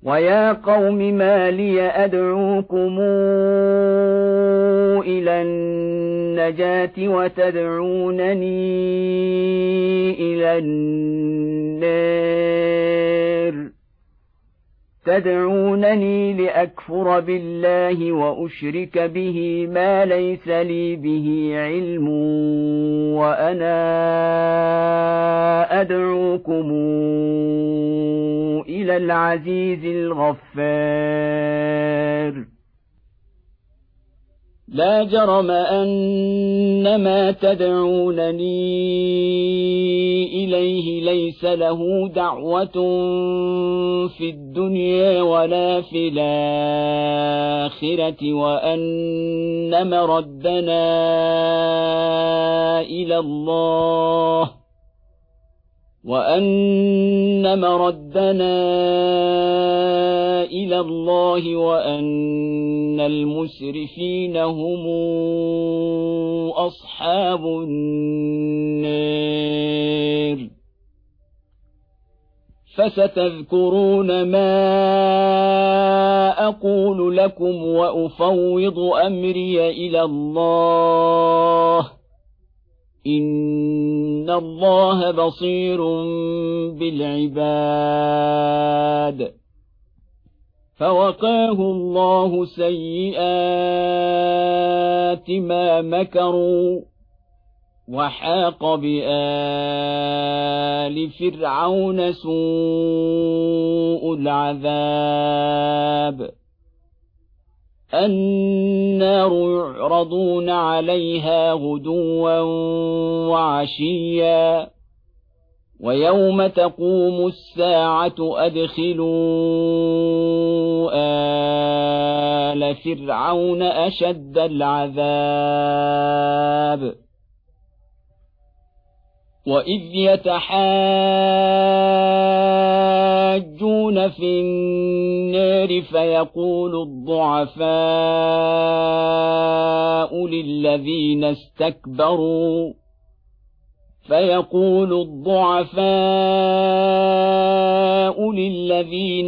ويا قوم ما لي أدعوكم إلى النجاة وتدعونني إلى النار تدعونني لأكفر بالله وأشرك به ما ليس لي به علم وأنا أدعوكم إلى العزيز الغفار لا جرم أن ما تدعونني إليه ليس له دعوة في الدنيا ولا في الآخرة وأن مردنا إلى الله وأن المسرفين هم أصحاب النار فستذكرون ما أقول لكم وأفوض أمري إلى الله إن الله بصير بالعباد فوقاه الله سيئات ما مكروا وحاق بآل فرعون سوء العذاب النار يعرضون عليها غدوا وعشيا ويوم تقوم الساعة أدخلوا آل فرعون أشد العذاب وإذ يتحاجون في النار فيقول الضعفاء للذين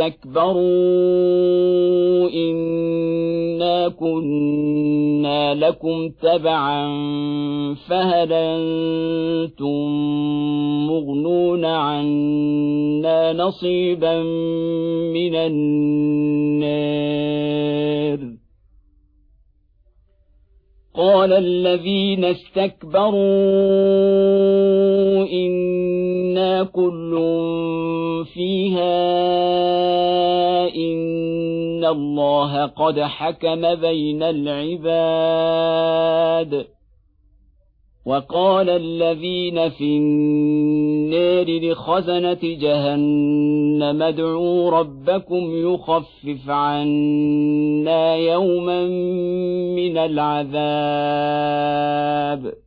استكبروا إنا كنا لكم تبعا فهل أنتم مغنون عنا نصيبا من النار قال الذين استكبروا إنا كل فيها إن الله قد حكم بين العباد وقال الذين في النار لخزنة جهنم ادعوا ربكم يخفف عنا يوما من العذاب